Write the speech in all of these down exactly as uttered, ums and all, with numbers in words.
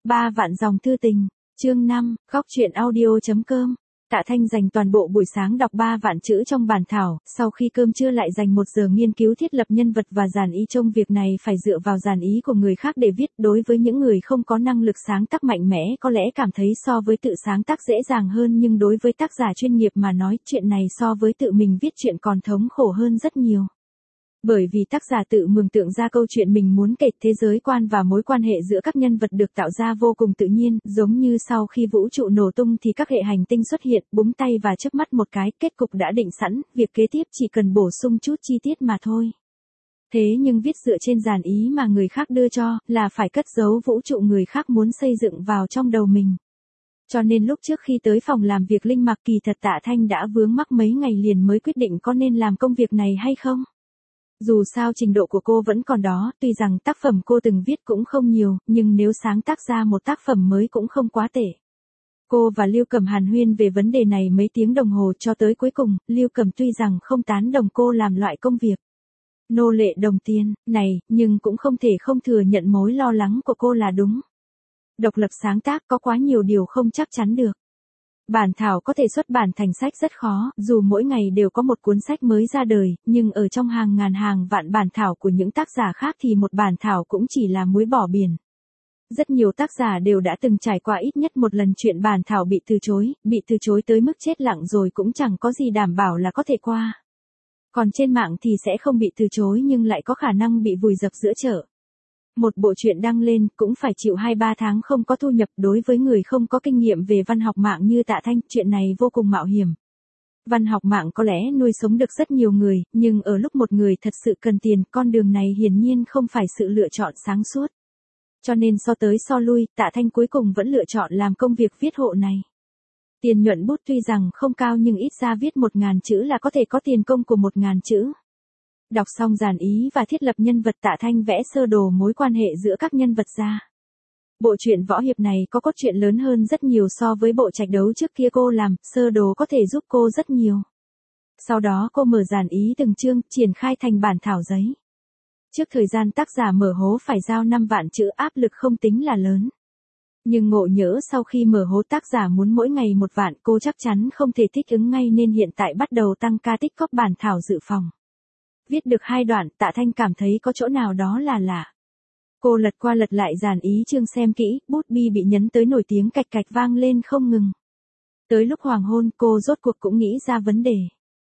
Ba vạn dòng thư tình, chương năm, góc truyện audio chấm com. Tạ Thanh dành toàn bộ buổi sáng đọc ba vạn chữ trong bản thảo, sau khi cơm trưa lại dành một giờ nghiên cứu thiết lập nhân vật và dàn ý. Trong việc này phải dựa vào dàn ý của người khác để viết. Đối với những người không có năng lực sáng tác mạnh mẽ có lẽ cảm thấy so với tự sáng tác dễ dàng hơn, nhưng đối với tác giả chuyên nghiệp mà nói, chuyện này so với tự mình viết chuyện còn thống khổ hơn rất nhiều. Bởi vì tác giả tự mường tượng ra câu chuyện mình muốn kể, thế giới quan và mối quan hệ giữa các nhân vật được tạo ra vô cùng tự nhiên, giống như sau khi vũ trụ nổ tung thì các hệ hành tinh xuất hiện, búng tay và chớp mắt một cái, kết cục đã định sẵn, việc kế tiếp chỉ cần bổ sung chút chi tiết mà thôi. Thế nhưng viết dựa trên dàn ý mà người khác đưa cho, là phải cất giấu vũ trụ người khác muốn xây dựng vào trong đầu mình. Cho nên lúc trước khi tới phòng làm việc Linh Mặc, kỳ thật Tạ Thanh đã vướng mắc mấy ngày liền mới quyết định có nên làm công việc này hay không. Dù sao trình độ của cô vẫn còn đó, tuy rằng tác phẩm cô từng viết cũng không nhiều, nhưng nếu sáng tác ra một tác phẩm mới cũng không quá tệ. Cô và Lưu Cầm hàn huyên về vấn đề này mấy tiếng đồng hồ cho tới cuối cùng, Lưu Cầm tuy rằng không tán đồng cô làm loại công việc nô lệ đồng tiền này, nhưng cũng không thể không thừa nhận mối lo lắng của cô là đúng. Độc lập sáng tác có quá nhiều điều không chắc chắn được. Bản thảo có thể xuất bản thành sách rất khó, dù mỗi ngày đều có một cuốn sách mới ra đời, nhưng ở trong hàng ngàn hàng vạn bản thảo của những tác giả khác thì một bản thảo cũng chỉ là muối bỏ biển. Rất nhiều tác giả đều đã từng trải qua ít nhất một lần chuyện bản thảo bị từ chối, bị từ chối tới mức chết lặng rồi cũng chẳng có gì đảm bảo là có thể qua. Còn trên mạng thì sẽ không bị từ chối nhưng lại có khả năng bị vùi dập giữa chợ. Một bộ truyện đăng lên cũng phải chịu hai ba tháng không có thu nhập. Đối với người không có kinh nghiệm về văn học mạng như Tạ Thanh, chuyện này vô cùng mạo hiểm. Văn học mạng có lẽ nuôi sống được rất nhiều người, nhưng ở lúc một người thật sự cần tiền, con đường này hiển nhiên không phải sự lựa chọn sáng suốt. Cho nên so tới so lui, Tạ Thanh cuối cùng vẫn lựa chọn làm công việc viết hộ này. Tiền nhuận bút tuy rằng không cao nhưng ít ra viết một ngàn chữ là có thể có tiền công của một ngàn chữ. Đọc xong dàn ý và thiết lập nhân vật, Tạ Thanh vẽ sơ đồ mối quan hệ giữa các nhân vật ra. Bộ truyện võ hiệp này có cốt truyện lớn hơn rất nhiều so với bộ trạch đấu trước kia cô làm, sơ đồ có thể giúp cô rất nhiều. Sau đó cô mở dàn ý từng chương, triển khai thành bản thảo giấy. Trước thời gian tác giả mở hố phải giao năm vạn chữ, áp lực không tính là lớn. Nhưng ngộ nhỡ sau khi mở hố tác giả muốn mỗi ngày một vạn, cô chắc chắn không thể thích ứng ngay nên hiện tại bắt đầu tăng ca tích cóp bản thảo dự phòng. Viết được hai đoạn, Tạ Thanh cảm thấy có chỗ nào đó là lạ. Cô lật qua lật lại dàn ý chương xem kỹ, bút bi bị nhấn tới nổi tiếng cạch cạch vang lên không ngừng. Tới lúc hoàng hôn cô rốt cuộc cũng nghĩ ra vấn đề.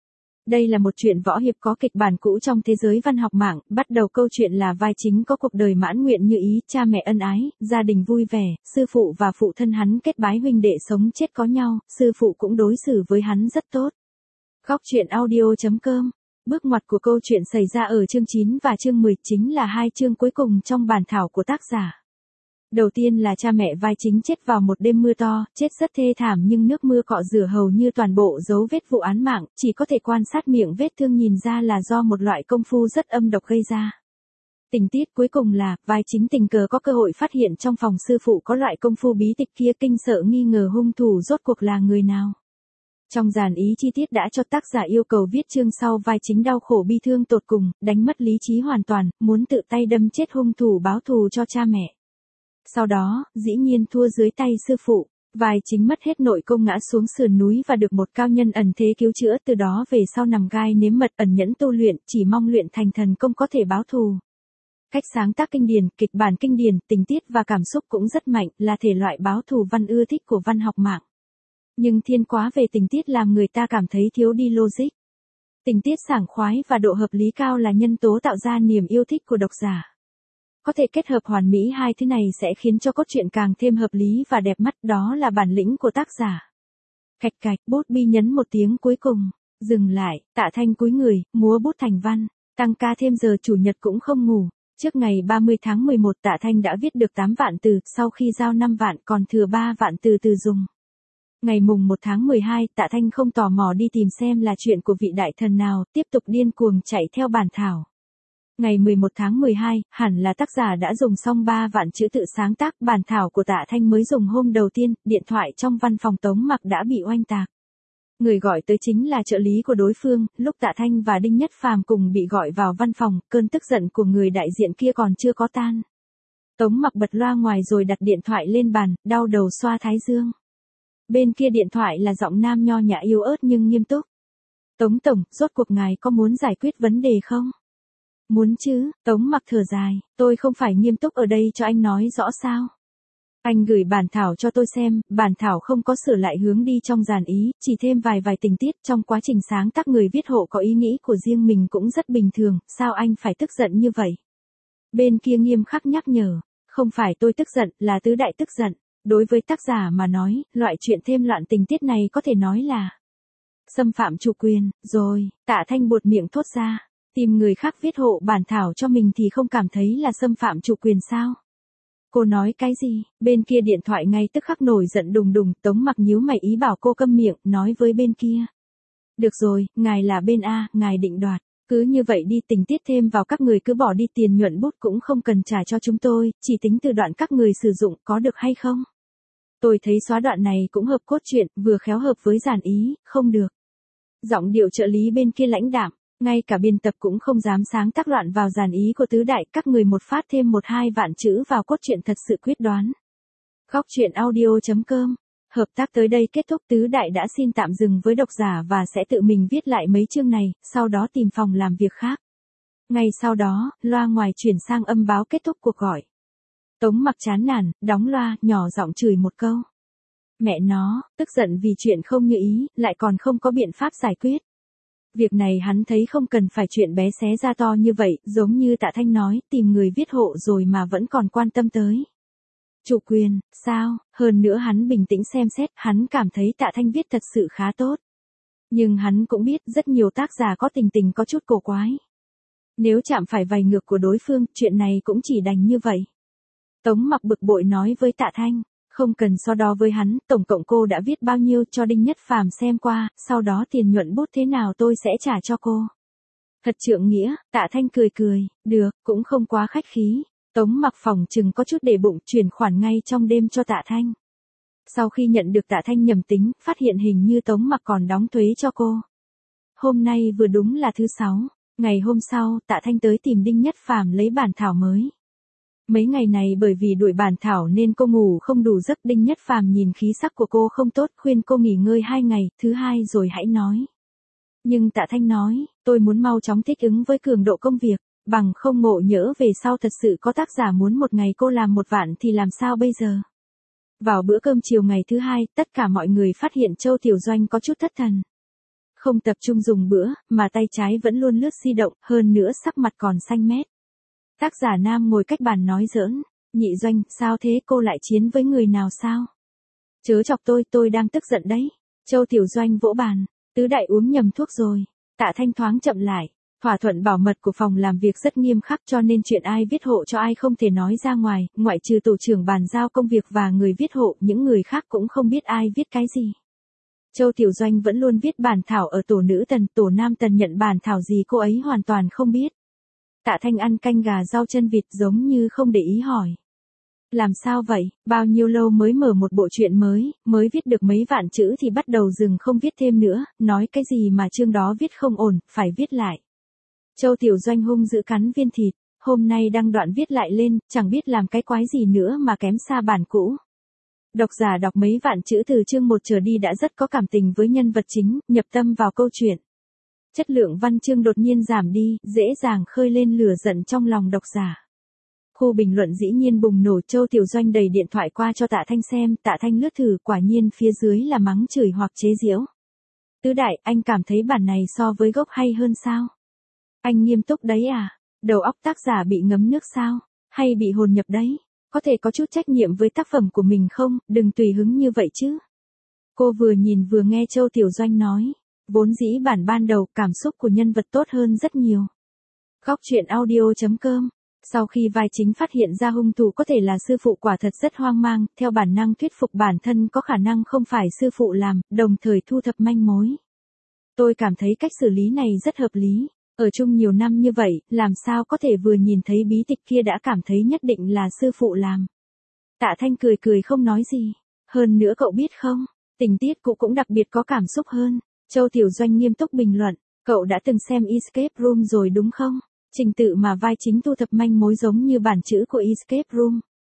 Đây là một chuyện võ hiệp có kịch bản cũ trong thế giới văn học mạng, bắt đầu câu chuyện là vai chính có cuộc đời mãn nguyện như ý, cha mẹ ân ái, gia đình vui vẻ, sư phụ và phụ thân hắn kết bái huynh đệ sống chết có nhau, sư phụ cũng đối xử với hắn rất tốt. Góc truyện audio chấm com. Bước ngoặt của câu chuyện xảy ra ở chương chín và chương mười, chính là hai chương cuối cùng trong bản thảo của tác giả. Đầu tiên là cha mẹ vai chính chết vào một đêm mưa to, chết rất thê thảm nhưng nước mưa cọ rửa hầu như toàn bộ dấu vết vụ án mạng, chỉ có thể quan sát miệng vết thương nhìn ra là do một loại công phu rất âm độc gây ra. Tình tiết cuối cùng là, vai chính tình cờ có cơ hội phát hiện trong phòng sư phụ có loại công phu bí tịch kia, kinh sợ nghi ngờ hung thủ rốt cuộc là người nào. Trong dàn ý chi tiết đã cho tác giả yêu cầu viết chương sau vai chính đau khổ bi thương tột cùng, đánh mất lý trí hoàn toàn, muốn tự tay đâm chết hung thủ báo thù cho cha mẹ. Sau đó, dĩ nhiên thua dưới tay sư phụ, vai chính mất hết nội công ngã xuống sườn núi và được một cao nhân ẩn thế cứu chữa, từ đó về sau nằm gai nếm mật ẩn nhẫn tu luyện, chỉ mong luyện thành thần công có thể báo thù. Cách sáng tác kinh điển, kịch bản kinh điển, tình tiết và cảm xúc cũng rất mạnh, là thể loại báo thù văn ưa thích của văn học mạng. Nhưng thiên quá về tình tiết làm người ta cảm thấy thiếu đi logic. Tình tiết sảng khoái và độ hợp lý cao là nhân tố tạo ra niềm yêu thích của độc giả. Có thể kết hợp hoàn mỹ hai thứ này sẽ khiến cho cốt truyện càng thêm hợp lý và đẹp mắt, đó là bản lĩnh của tác giả. Cạch cạch, bút bi nhấn một tiếng cuối cùng, dừng lại, Tạ Thanh cúi người, múa bút thành văn, tăng ca thêm giờ chủ nhật cũng không ngủ. Trước ngày ba mươi tháng mười một Tạ Thanh đã viết được tám vạn từ, sau khi giao năm vạn còn thừa ba vạn từ từ dùng. Ngày mùng một tháng mười hai, Tạ Thanh không tò mò đi tìm xem là chuyện của vị đại thần nào, tiếp tục điên cuồng chạy theo bản thảo. Ngày mười một tháng mười hai, hẳn là tác giả đã dùng xong ba vạn chữ tự sáng tác, bản thảo của Tạ Thanh mới dùng hôm đầu tiên, điện thoại trong văn phòng Tống Mặc đã bị oanh tạc. Người gọi tới chính là trợ lý của đối phương, lúc Tạ Thanh và Đinh Nhất Phàm cùng bị gọi vào văn phòng, cơn tức giận của người đại diện kia còn chưa có tan. Tống Mặc bật loa ngoài rồi đặt điện thoại lên bàn, đau đầu xoa thái dương. Bên kia điện thoại là giọng nam nho nhã yếu ớt nhưng nghiêm túc. Tống Tổng, rốt cuộc ngài có muốn giải quyết vấn đề không? Muốn chứ, Tống Mặc thở dài, tôi không phải nghiêm túc ở đây cho anh nói rõ sao. Anh gửi bản thảo cho tôi xem, bản thảo không có sửa lại hướng đi trong dàn ý, chỉ thêm vài vài tình tiết trong quá trình sáng tác người viết hộ có ý nghĩ của riêng mình cũng rất bình thường, sao anh phải tức giận như vậy? Bên kia nghiêm khắc nhắc nhở, không phải tôi tức giận, là tứ đại tức giận. Đối với tác giả mà nói, loại chuyện thêm loạn tình tiết này có thể nói là xâm phạm chủ quyền, rồi, Tạ Thanh buột miệng thốt ra, tìm người khác viết hộ bản thảo cho mình thì không cảm thấy là xâm phạm chủ quyền sao? Cô nói cái gì? Bên kia điện thoại ngay tức khắc nổi giận đùng đùng, Tống Mặc nhíu mày ý bảo cô câm miệng, nói với bên kia. Được rồi, ngài là bên A, ngài định đoạt. Cứ như vậy đi, tình tiết thêm vào các người cứ bỏ đi, tiền nhuận bút cũng không cần trả cho chúng tôi, chỉ tính từ đoạn các người sử dụng, có được hay không? Tôi thấy xóa đoạn này cũng hợp cốt truyện, vừa khéo hợp với dàn ý, không được. Giọng điệu trợ lý bên kia lãnh đạm, ngay cả biên tập cũng không dám sáng tác loạn vào dàn ý của tứ đại, các người một phát thêm một hai vạn chữ vào cốt truyện thật sự quyết đoán. Góc truyện audio chấm com. Hợp tác tới đây kết thúc, tứ đại đã xin tạm dừng với độc giả và sẽ tự mình viết lại mấy chương này, sau đó tìm phòng làm việc khác. Ngay sau đó, loa ngoài chuyển sang âm báo kết thúc cuộc gọi. Tống Mặc chán nản, đóng loa, nhỏ giọng chửi một câu. Mẹ nó, tức giận vì chuyện không như ý, lại còn không có biện pháp giải quyết. Việc này hắn thấy không cần phải chuyện bé xé ra to như vậy, giống như Tạ Thanh nói, tìm người viết hộ rồi mà vẫn còn quan tâm tới. Chủ quyền, sao, hơn nữa hắn bình tĩnh xem xét, hắn cảm thấy Tạ Thanh viết thật sự khá tốt. Nhưng hắn cũng biết rất nhiều tác giả có tình tình có chút cổ quái. Nếu chạm phải vài ngược của đối phương, chuyện này cũng chỉ đành như vậy. Tống Mặc bực bội nói với Tạ Thanh, không cần so đo với hắn, tổng cộng cô đã viết bao nhiêu cho Đinh Nhất Phàm xem qua, sau đó tiền nhuận bút thế nào tôi sẽ trả cho cô. Thật trượng nghĩa, Tạ Thanh cười cười, được, cũng không quá khách khí. Tống Mặc phòng chừng có chút để bụng, chuyển khoản ngay trong đêm cho Tạ Thanh. Sau khi nhận được Tạ Thanh nhầm tính, phát hiện hình như Tống Mặc còn đóng thuế cho cô. Hôm nay vừa đúng là thứ sáu, ngày hôm sau, Tạ Thanh tới tìm Đinh Nhất Phàm lấy bản thảo mới. Mấy ngày này bởi vì đuổi bản thảo nên cô ngủ không đủ giấc, Đinh Nhất Phàm nhìn khí sắc của cô không tốt, khuyên cô nghỉ ngơi hai ngày, thứ hai rồi hãy nói. Nhưng Tạ Thanh nói, tôi muốn mau chóng thích ứng với cường độ công việc, bằng không ngộ nhỡ về sau thật sự có tác giả muốn một ngày cô làm một vạn thì làm sao bây giờ. Vào bữa cơm chiều ngày thứ hai, tất cả mọi người phát hiện Châu Tiểu Doanh có chút thất thần. Không tập trung dùng bữa, mà tay trái vẫn luôn lướt di động, hơn nữa sắc mặt còn xanh mét. Tác giả nam ngồi cách bàn nói giỡn, Nhị Doanh, sao thế, cô lại chiến với người nào sao? Chớ chọc tôi, tôi đang tức giận đấy. Châu Tiểu Doanh vỗ bàn, tứ đại uống nhầm thuốc rồi. Tạ Thanh thoáng chậm lại, thỏa thuận bảo mật của phòng làm việc rất nghiêm khắc cho nên chuyện ai viết hộ cho ai không thể nói ra ngoài, ngoại trừ tổ trưởng bàn giao công việc và người viết hộ, những người khác cũng không biết ai viết cái gì. Châu Tiểu Doanh vẫn luôn viết bản thảo ở tổ nữ tần, tổ nam tần nhận bản thảo gì cô ấy hoàn toàn không biết. Tạ Thanh ăn canh gà rau chân vịt giống như không để ý hỏi. Làm sao vậy, bao nhiêu lâu mới mở một bộ truyện mới, mới viết được mấy vạn chữ thì bắt đầu dừng không viết thêm nữa, nói cái gì mà chương đó viết không ổn, phải viết lại. Châu Tiểu Doanh hung dữ cắn viên thịt, hôm nay đăng đoạn viết lại lên, chẳng biết làm cái quái gì nữa mà kém xa bản cũ. Độc giả đọc mấy vạn chữ từ chương một trở đi đã rất có cảm tình với nhân vật chính, nhập tâm vào câu chuyện. Chất lượng văn chương đột nhiên giảm đi, dễ dàng khơi lên lửa giận trong lòng độc giả. Khu bình luận dĩ nhiên bùng nổ, Châu Tiểu Doanh đầy điện thoại qua cho Tạ Thanh xem, Tạ Thanh lướt thử, quả nhiên phía dưới là mắng chửi hoặc chế giễu. Tứ đại, anh cảm thấy bản này so với gốc hay hơn sao? Anh nghiêm túc đấy à? Đầu óc tác giả bị ngấm nước sao? Hay bị hồn nhập đấy? Có thể có chút trách nhiệm với tác phẩm của mình không? Đừng tùy hứng như vậy chứ. Cô vừa nhìn vừa nghe Châu Tiểu Doanh nói. Vốn dĩ bản ban đầu, cảm xúc của nhân vật tốt hơn rất nhiều. Góc truyện audio chấm com. Sau khi vai chính phát hiện ra hung thủ có thể là sư phụ, quả thật rất hoang mang, theo bản năng thuyết phục bản thân có khả năng không phải sư phụ làm, đồng thời thu thập manh mối. Tôi cảm thấy cách xử lý này rất hợp lý. Ở chung nhiều năm như vậy, làm sao có thể vừa nhìn thấy bí tịch kia đã cảm thấy nhất định là sư phụ làm. Tạ Thanh cười cười không nói gì. Hơn nữa cậu biết không, tình tiết cũ cũng đặc biệt có cảm xúc hơn. Châu Tiểu Doanh nghiêm túc bình luận, cậu đã từng xem Escape Room rồi đúng không? Trình tự mà vai chính thu thập manh mối giống như bản chữ của Escape Room.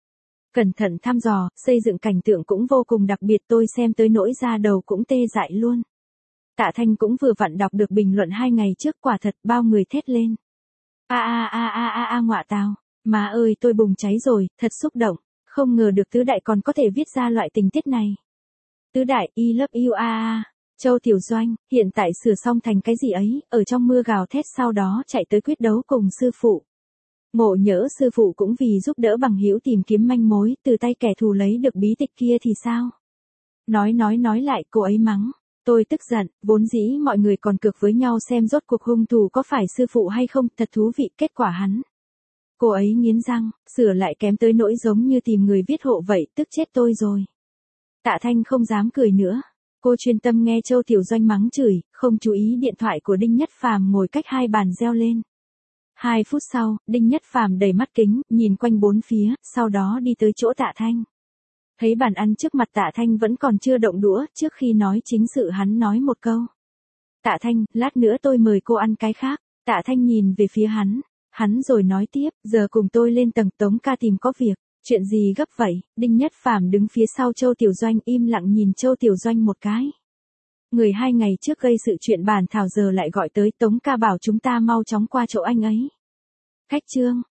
Cẩn thận thăm dò, xây dựng cảnh tượng cũng vô cùng đặc biệt, tôi xem tới nỗi da đầu cũng tê dại luôn. Tạ Thanh cũng vừa vặn đọc được bình luận hai ngày trước, quả thật bao người thét lên. A a a a a a ngọa tào, má ơi tôi bùng cháy rồi, thật xúc động, không ngờ được Tứ Đại còn có thể viết ra loại tình tiết này. Tứ Đại, I love you a a. Châu Tiểu Doanh, hiện tại sửa xong thành cái gì ấy, ở trong mưa gào thét sau đó chạy tới quyết đấu cùng sư phụ. Ngộ nhỡ sư phụ cũng vì giúp đỡ bằng hữu tìm kiếm manh mối, từ tay kẻ thù lấy được bí tịch kia thì sao? Nói nói nói lại, cô ấy mắng. Tôi tức giận, vốn dĩ mọi người còn cược với nhau xem rốt cuộc hung thủ có phải sư phụ hay không, thật thú vị, kết quả hắn. Cô ấy nghiến răng, sửa lại kém tới nỗi giống như tìm người viết hộ vậy, tức chết tôi rồi. Tạ Thanh không dám cười nữa. Cô chuyên tâm nghe Châu Tiểu Doanh mắng chửi, không chú ý điện thoại của Đinh Nhất Phàm ngồi cách hai bàn reo lên. Hai phút sau, Đinh Nhất Phàm đầy mắt kính, nhìn quanh bốn phía, sau đó đi tới chỗ Tạ Thanh. Thấy bàn ăn trước mặt Tạ Thanh vẫn còn chưa động đũa, trước khi nói chính sự hắn nói một câu. Tạ Thanh, lát nữa tôi mời cô ăn cái khác. Tạ Thanh nhìn về phía hắn, hắn rồi nói tiếp, giờ cùng tôi lên tầng Tống ca tìm có việc. Chuyện gì gấp vậy? Đinh Nhất Phàm đứng phía sau Châu Tiểu Doanh im lặng nhìn Châu Tiểu Doanh một cái. Người hai ngày trước gây sự chuyện bàn thảo giờ lại gọi tới, Tống ca bảo chúng ta mau chóng qua chỗ anh ấy. Khách trương,